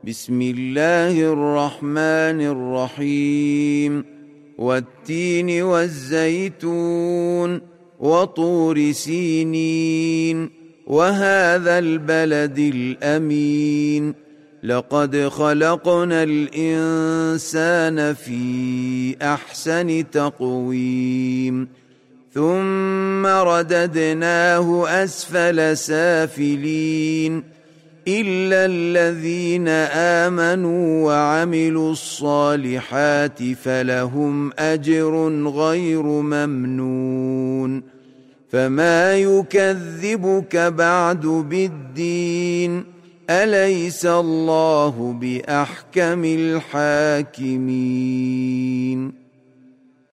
بسم الله الرحمن الرحيم. والتين والزيتون وطور سينين وهذا البلد الأمين لقد خلقنا الإنسان في أحسن تقويم ثم رددناه أسفل سافلين إلا الذين آمنوا وعملوا الصالحات فلهم أجر غير ممنون فما يكذبك بعد بالدين أليس الله بأحكم الحاكمين.